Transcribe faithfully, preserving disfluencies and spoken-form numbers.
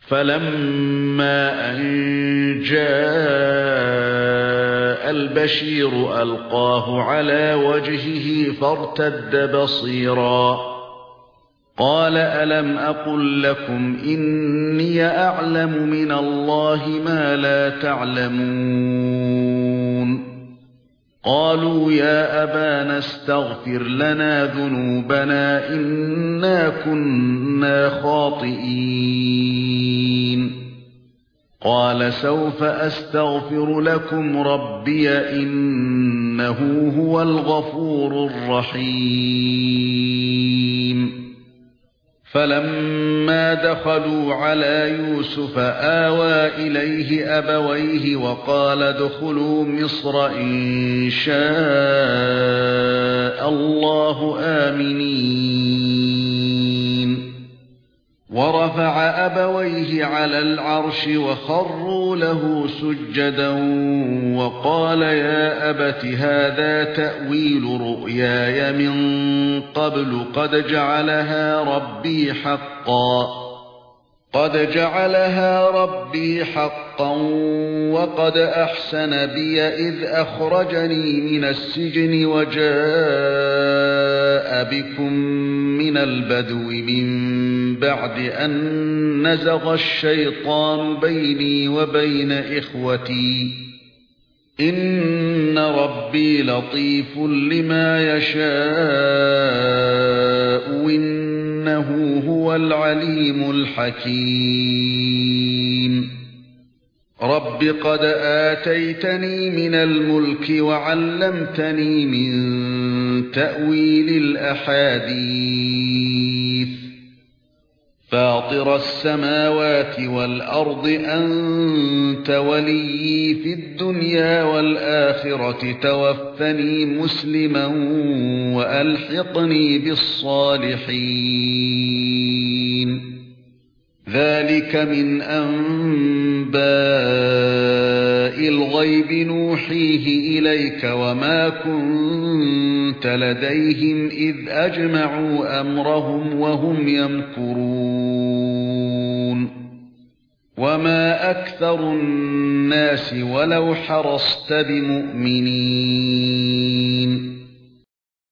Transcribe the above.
فَلَمَّا أَن جَاءَ الْبَشِيرُ أَلْقَاهُ عَلَى وَجْهِهِ فَارْتَدَّ بَصِيرًا قَالَ أَلَمْ أَقُل لَّكُمْ إِنِّي أَعْلَمُ مِنَ اللَّهِ مَا لَا تَعْلَمُونَ قَالُوا يَا أَبَانَا اسْتَغْفِرْ لَنَا ذُنُوبَنَا إِنَّا كُنَّا خَاطِئِينَ قَالَ سَوْفَ أَسْتَغْفِرُ لَكُمْ رَبِّي إِنَّهُ هُوَ الْغَفُورُ الرَّحِيمُ فَلَمَّا دَخَلُوا عَلَى يُوسُفَ آوَى إِلَيْهِ أَبَوَيْهِ وَقَالَ ادْخُلُوا مِصْرَ إِن شَاءَ اللَّهُ آمِنِينَ وَرَفَعَ أَبَوَيْهِ عَلَى الْعَرْشِ وَخَرُّوا لَهُ سُجَّدًا وَقَالَ يَا أَبَتِ هَذَا تَأْوِيلُ رُؤْيَايَ مِن قَبْلُ قَدْ جَعَلَهَا رَبِّي حَقًّا قَدْ جَعَلَهَا رَبِّي حَقًّا وَقَدْ أَحْسَنَ بِي إِذْ أَخْرَجَنِي مِنَ السِّجْنِ وَجَاءَ بِكُم مِّنَ الْبَدْوِ مِن بَعْدِ أَن نَّزَغَ الشَّيْطَانُ بَيْنِي وَبَيْنَ إِخْوَتِي إِنَّ رَبِّي لَطِيفٌ لِّمَا يَشَاءُ إِنَّهُ هُوَ الْعَلِيمُ الْحَكِيمُ رَبِّ قَدْ آتَيْتَنِي مِنَ الْمُلْكِ وَعَلَّمْتَنِي مِن تَأْوِيلِ الْأَحَادِيثِ فَاطِرَ السَّمَاوَاتِ وَالْأَرْضِ أَنْتَ وَلِيِّي فِي الدُّنْيَا وَالْآخِرَةِ تَوَفَّنِي مُسْلِمًا وَأَلْحِقْنِي بِالصَّالِحِينَ ذَلِكَ مِنْ أَنْبَاءِ الْغَيْبِ نُوحِيهِ إِلَيْكَ وَمَا كُنْتَ لَدَيْهِمْ إِذْ أَجْمَعُوا أَمْرَهُمْ وَهُمْ يَمْكُرُونَ وَمَا أَكْثَرُ النَّاسِ وَلَوْ حَرَصْتَ بِمُؤْمِنِينَ